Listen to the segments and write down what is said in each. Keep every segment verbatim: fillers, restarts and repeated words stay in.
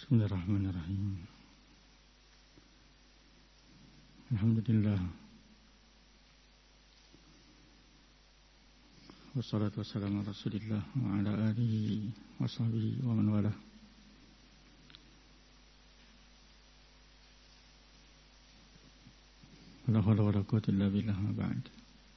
Bismillahirrahmanirrahim. Alhamdulillah. Wassalatu wassalamu ala Rasulillah wa ala alihi wa sahbihi wa man walah. La haula wa la quwwata illa billah ma ba'd.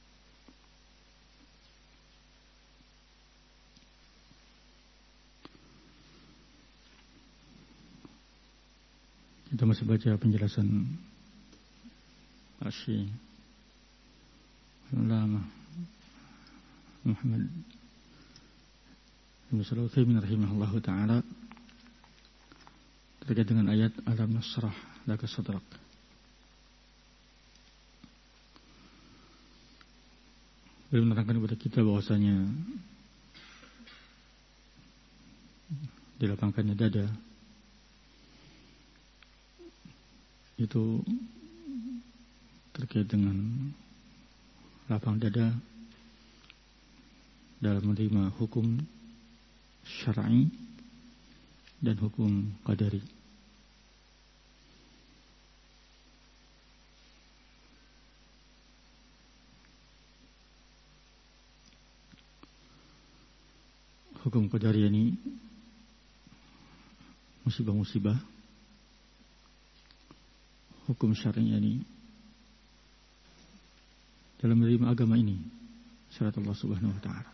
Kita masih baca penjelasan Asy-Syaikh Al-Allamah Muhammad Ibnu Shalih Al-Utsaimin rahimahullahu taala terkait dengan ayat alam nasrah laka sadrak. Beliau menerangkan kepada kita bahwasanya dilapangkannya dada itu terkait dengan lapang dada dalam menerima hukum syar'i dan hukum qadari. Hukum qadari ini musibah-musibah, hukum syar'i ini dalam menerima agama ini syariat Allah Subhanahu wa taala.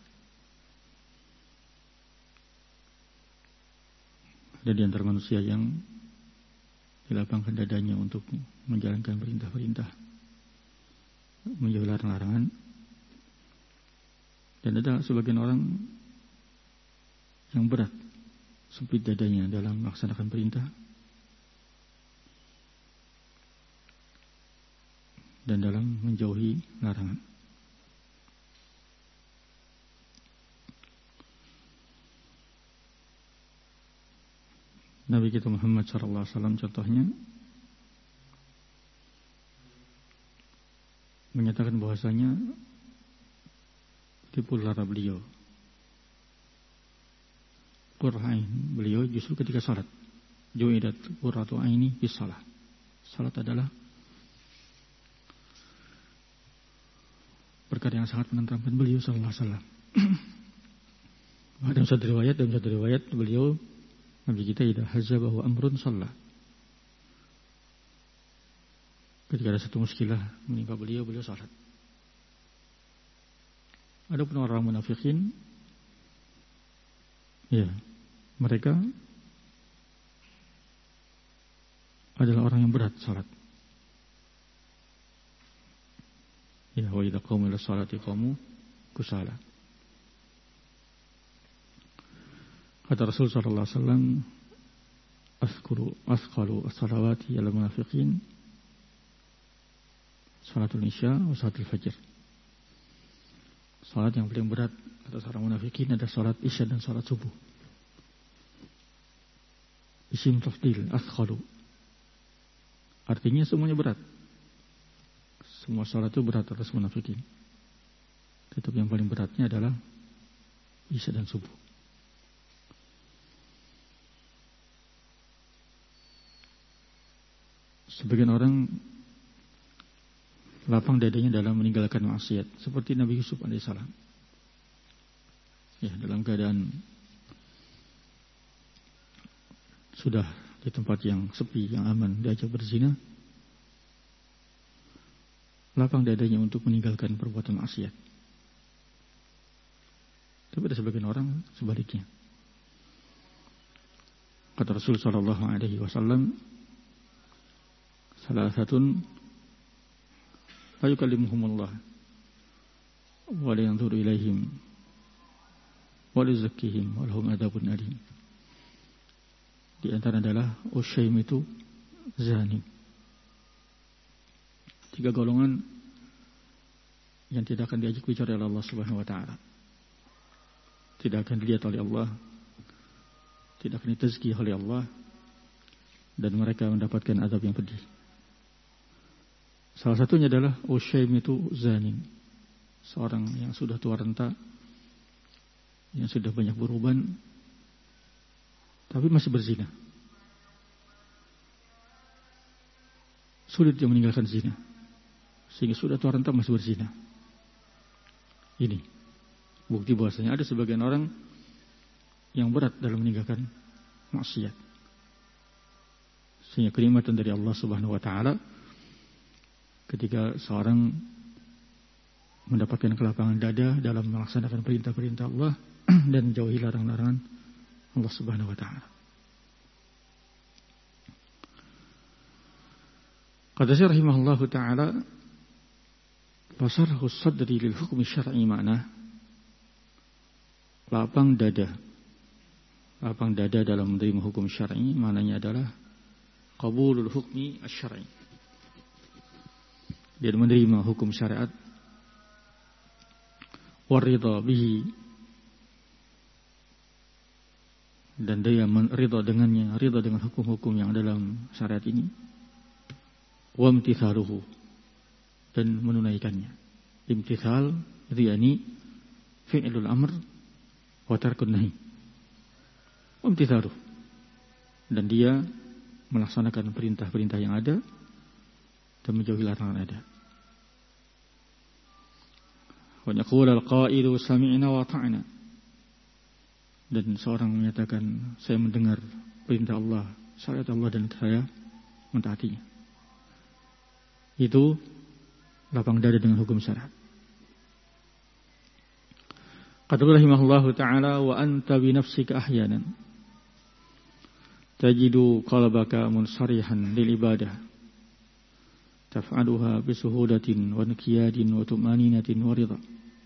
Ada di antara manusia yang dilapangkan dadanya untuk menjalankan perintah-perintah, menjauhi larangan-larangan, dan ada sebagian orang yang berat sempit dadanya dalam melaksanakan perintah dan dalam menjauhi larangan. Nabi kita Muhammad shallallahu alaihi wasallam contohnya menyatakan bahwasanya tipu lara beliau, qur'ain beliau justru ketika salat, ju'idat qurratu aini bis salat. Salat adalah perkara yang sangat menenteramkan beliau sallallahu alaihi wasallam. Dalam satu riwayat, dalam satu riwayat beliau Nabi kita idza hazabahu amrun shalla. Ketika ada satu muskilah menimpa beliau, beliau salat. Adapun orang munafikin, ya, mereka adalah orang yang berat salat. Ya, wa idza qamu ila sholati qamu kusala. Kata Rasul sallallahu alaihi wasallam, "Azkuru asqalu as-salawati ala munafiqin salatul isya wa salatul fajr." Salat yang paling berat atas orang munafikin adalah salat isya dan salat subuh. Isim tafdil, asqalu. Artinya semuanya berat. Semua salat itu berat atas munafikin. Tetapi yang paling beratnya adalah isya dan subuh. Sebagian orang lapang dadanya dalam meninggalkan maksiat, seperti Nabi Yusuf alaihissalam. Ya, dalam keadaan sudah di tempat yang sepi, yang aman, diajak berzina, lapang dadanya untuk meninggalkan perbuatan maksiat. Tapi ada sebagian orang sebaliknya. Kata Rasul sallallahu alaihi wasallam, salah satun la yukallimuhumullah wa la yanzuru ilaihim wa la yuzakkihim wa lahum adzabun alim. Di antara adalah usyaim itu zani. Tiga golongan yang tidak akan diajak bicara oleh Allah Subhanahu wa taala. Tidak akan dilihat oleh Allah, tidak akan ditazkiyah oleh Allah, dan mereka mendapatkan azab yang pedih. Salah satunya adalah usyaim itu zanin, seorang yang sudah tua renta, yang sudah banyak beruban, tapi masih berzina. sulit dia meninggalkan zina. Sehingga sudah tua renta masih berzina. Ini bukti bahwasanya ada sebagian orang yang berat dalam meninggalkan maksiat. Sehingga kenikmatan dari Allah Subhanahu wa taala ketika seorang mendapatkan kelapangan dada dalam melaksanakan perintah-perintah Allah dan menjauhi larangan-larangan Allah Subhanahu wa taala. Qad rahimahullahu taala fasarhu sadri lil hukmi syar'i ma'na lapang dada. Lapang dada dalam menerima hukum syar'i maknanya adalah qabulul hukmi asy-syar'i. Dia menerima hukum syariat waridha bihi dan dia ridha dengannya, ridha dengan hukum-hukum yang dalam syariat ini. Wa imtithaluhu dan menunaikannya. Imtithal itu yakni fi'lul amr wa tarkun nahi. Wa imtithaluhu dan dia melaksanakan perintah-perintah yang ada dan menjauhi larangan ada. Wa yaqulu al-qa'ilu sami'na wa ta'na. Dan seorang menyatakan saya mendengar perintah Allah, syariat Allah dan saya mentaatinya. Itu lapang dada dengan hukum syariat. Qad rahimahullahu ta'ala wa anta bi nafsika ahyanan tajidu qalbaka munsarihan lil ibadah taf'aluha bi suhudatin wa nikiyadin wa tumaninatin wa ridha.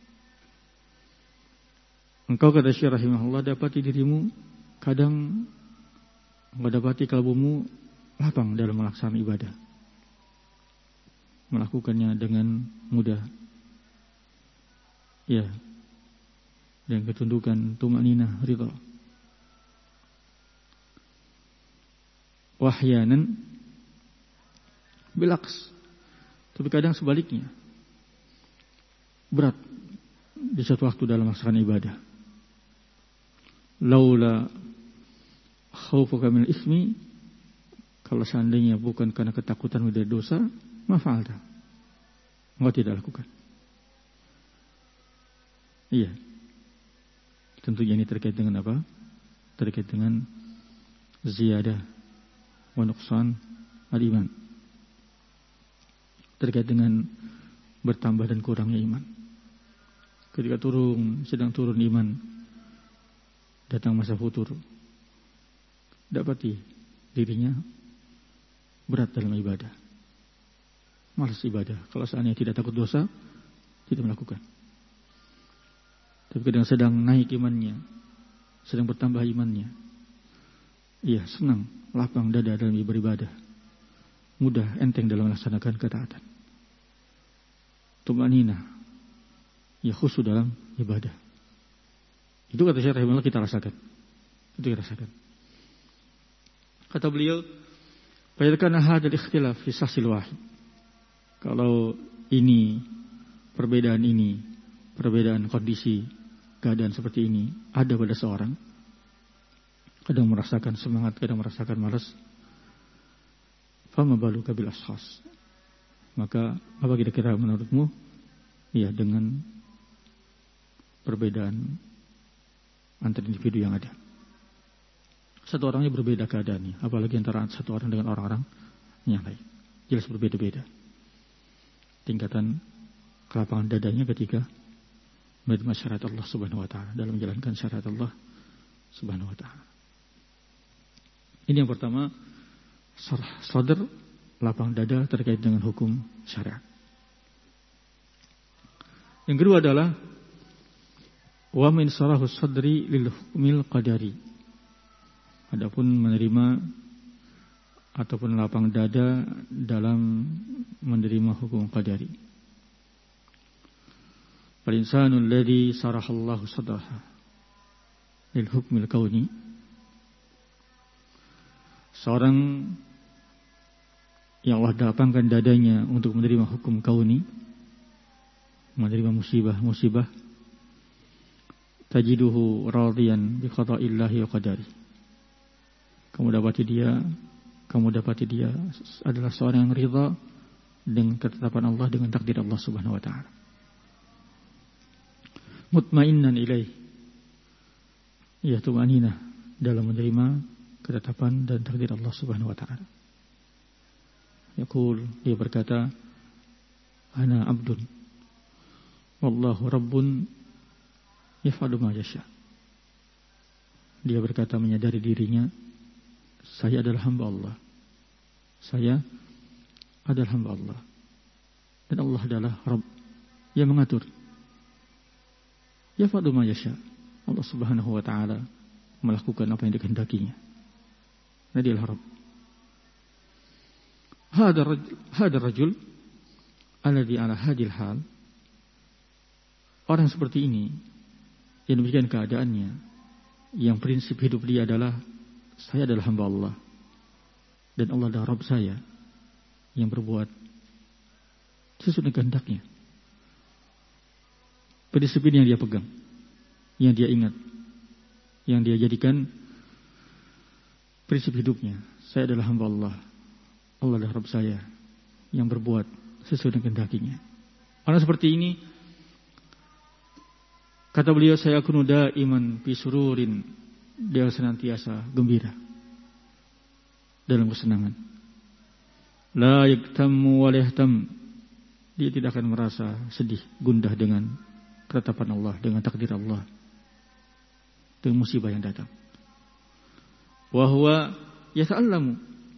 Engkau kata Syekh rahimahullah dapati dirimu kadang engkau dapati kalbumu lapang dalam melaksanakan ibadah, melakukannya dengan mudah, ya, dan ketundukan, tumanina, ridha. Wahyanan bilaks, tapi kadang sebaliknya berat di suatu waktu dalam melaksanakan ibadah. Laula khaufuka minal ismi, kalau seandainya bukan karena ketakutan dari dosa, ma fa'alta, engkau tidak lakukan. Iya, tentunya ini terkait dengan apa? Terkait dengan ziyadah wa nuqsan al-iman, terkait dengan bertambah dan kurangnya iman. Ketika turun, sedang turun iman, datang masa futur, dapati dirinya berat dalam ibadah, malas ibadah. Kalau seandainya tidak takut dosa, tidak melakukan. Tapi kadang sedang naik imannya, sedang bertambah imannya, iya, senang, lapang dada dalam beribadah, mudah, enteng dalam melaksanakan ketaatan. Tumanina, ya, khusyuk dalam ibadah. Itu kata Syekh rahimahullah kita rasakan. Itu kita rasakan. Kata beliau, "Fa'idhkana hadzal ikhtilaf fi sahsil wahid." Kalau ini, perbedaan ini, perbedaan kondisi, keadaan seperti ini ada pada seorang, kadang merasakan semangat, kadang merasakan malas, fama baluka bil ashkhas, maka apa kira-kira menurutmu ya dengan perbedaan antara individu yang ada. Satu orangnya berbeda keadaannya, apalagi antara satu orang dengan orang-orang yang lain, jelas berbeda-beda tingkatan kelapangan dadanya ketika menerima syariat Allah Subhanahu wa taala, dalam menjalankan syariat Allah Subhanahu wa taala. Ini yang pertama, sadr, lapang dada terkait dengan hukum syariat. Yang kedua adalah wa min sarahus sadri lil hukmil qadari. Adapun menerima ataupun lapang dada dalam menerima hukum qadari. Fal insanu alladhi sarahallahu sadraha lil hukmil kauni. Seorang yang Allah lapangkan dadanya untuk menerima hukum kauni, menerima musibah-musibah, tajiduhu radiyan bi qada'illahi wa qadari. Kamu dapati dia kamu dapati dia adalah seorang yang ridha dengan ketetapan Allah, dengan takdir Allah Subhanahu wa taala. Mutmainnan ilaih, ya tumaninah dalam menerima ketetapan dan takdir Allah Subhanahu wa taala. Yaqul, dia berkata, ana abdun wallahu rabbun yaf'alu ma yasha. Dia berkata menyadari dirinya, saya adalah hamba Allah. Saya adalah hamba Allah. Dan Allah adalah Rabb yang mengatur. Yaf'alu ma yasha. Allah Subhanahu wa taala melakukan apa yang dikehendakinya. Nah, dia adalah Rabb. Hada rajul, hada rajul alladhi ala hadil hal. Orang seperti ini yang demikian keadaannya, yang prinsip hidup dia adalah saya adalah hamba Allah dan Allah adalah Rabb saya yang berbuat sesuai dengan kehendaknya. Prinsip ini yang dia pegang, yang dia ingat, yang dia jadikan prinsip hidupnya. Saya adalah hamba Allah, Allah adalah Rabb saya yang berbuat sesuai dengan kehendakinya. Orang seperti ini, kata beliau, saya kunu daiman fi sururin, dia senantiasa gembira dalam kesenangan. La yaktamu wa la yahtam, dia tidak akan merasa sedih, gundah dengan ketetapan Allah, dengan takdir Allah, dengan musibah yang datang. Wa huwa yata'allamu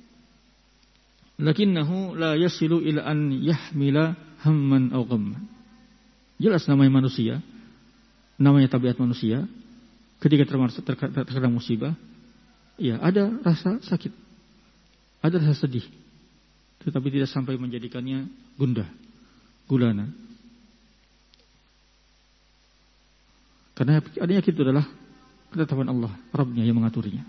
lakinnahu la yasilu ila an yahmila hamman aw ghamman. Jelas namanya manusia, namanya tabiat manusia, ketika terkena musibah, ya ada rasa sakit, ada rasa sedih, tetapi tidak sampai menjadikannya gundah, gulana. Karena adanya itu adalah ketetapan Allah, Rabbnya yang mengaturnya.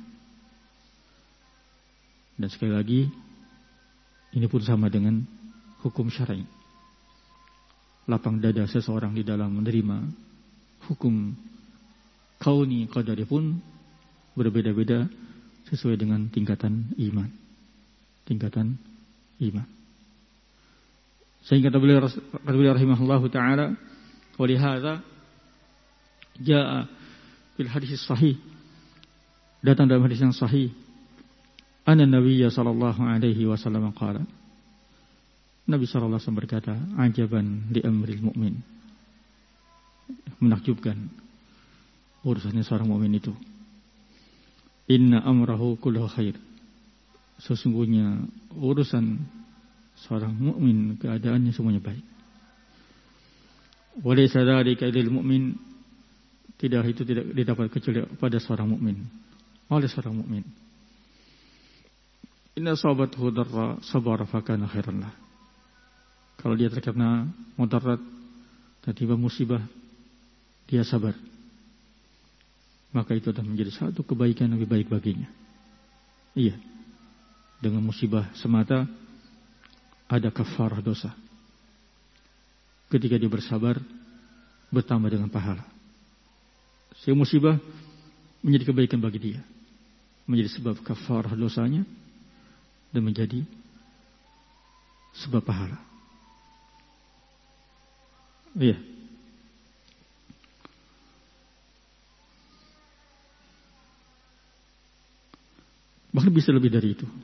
Dan sekali lagi, ini pun sama dengan hukum syar'i. Lapang dada seseorang di dalam menerima hukum kauni qadari pun berbeda-beda sesuai dengan tingkatan iman. Tingkatan iman. Sehingga kata beliau rahimahullahu taala, wa li hadza jaa fil hadis sahih, datang dalam hadis yang sahih, anna nabiyya sallallahu alaihi wasallam qala, Nabi sallallahu alaihi wasallam berkata, ajaban li amril mu'min, menakjubkan urusannya seorang mukmin itu. Inna amrahu kulluhu khair, sesungguhnya urusan seorang mukmin keadaannya semuanya baik. Wa laysa dzalika lil mu'min, tidak itu tidak didapat kecuali pada seorang mukmin, oleh seorang mukmin. Inna sabathu darra sabara fakana khairan lah. Kalau dia terkena mudarat, tiba musibah, dia sabar, maka itu akan menjadi satu kebaikan yang lebih baik baginya. Iya, dengan musibah semata ada kafarah dosa. Ketika dia bersabar, bertambah dengan pahala. Sehingga musibah menjadi kebaikan bagi dia, menjadi sebab kafarah dosanya dan menjadi sebab pahala. Iya. Bahkan bisa lebih dari itu.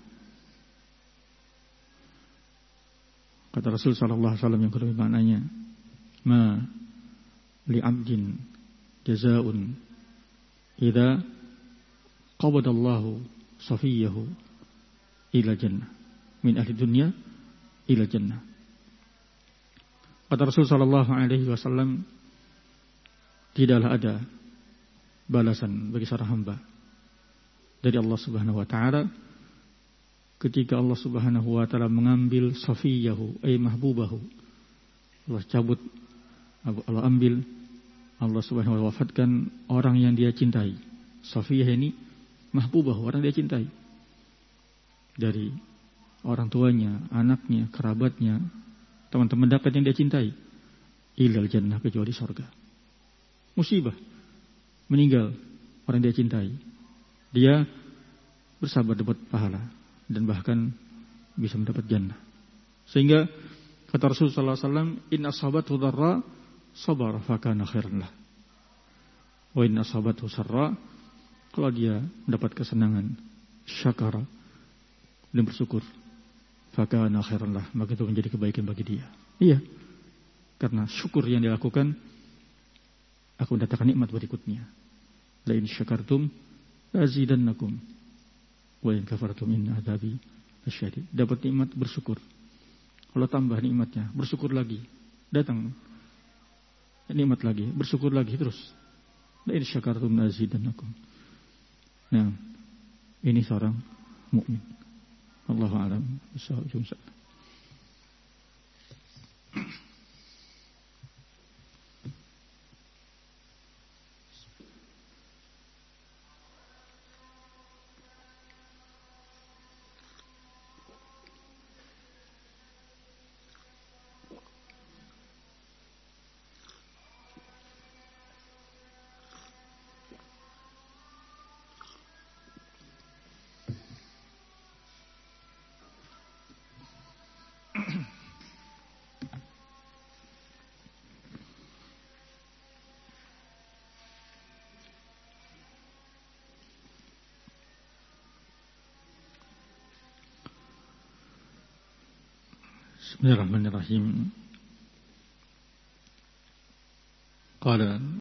Kata Rasul sallallahu alaihi wasallam yang kedua maknanya, ma li 'abdin jazaa'un idza qabadallahu safiyahu ila jannah min ahli dunya ila jannah. Kata Rasul sallallahu alaihi wasallam, tidaklah ada balasan bagi seorang hamba dari Allah Subhanahu wa taala ketika Allah Subhanahu wa taala mengambil safiyahu ay mahbubahu. Allah cabut, Allah ambil, Allah Subhanahu wa taala wafatkan orang yang dia cintai. Safiyah ini mahbubahu, orang dia cintai. Dari orang tuanya, anaknya, kerabatnya, teman-teman dekat yang dia cintai. Ilal jannah, kecuali surga. Musibah, meninggal orang dia cintai. Dia bersabar dapat pahala, dan bahkan bisa mendapat jannah. Sehingga kata Rasulullah sallallahu alaihi wasallam, in asabathu dharra sabara fakana khairan lah. Wa in asabathu sarra, kalau dia mendapat kesenangan, syakara dan bersyukur, fakana khairan lah, maka itu menjadi kebaikan bagi dia. Iya. Karena syukur yang dilakukan aku mendatangkan nikmat berikutnya. La in syakartum azidannakum wa in kafartum in adzabi lasyadid. Dapat nikmat bersyukur. Kalau tambah nikmatnya, bersyukur lagi. Datang nikmat lagi, bersyukur lagi terus. La in syakartum azidannakum. Nah, ini seorang mukmin. Allahu a'lam bishawab. Bismillahirrahmanirrahim. Qala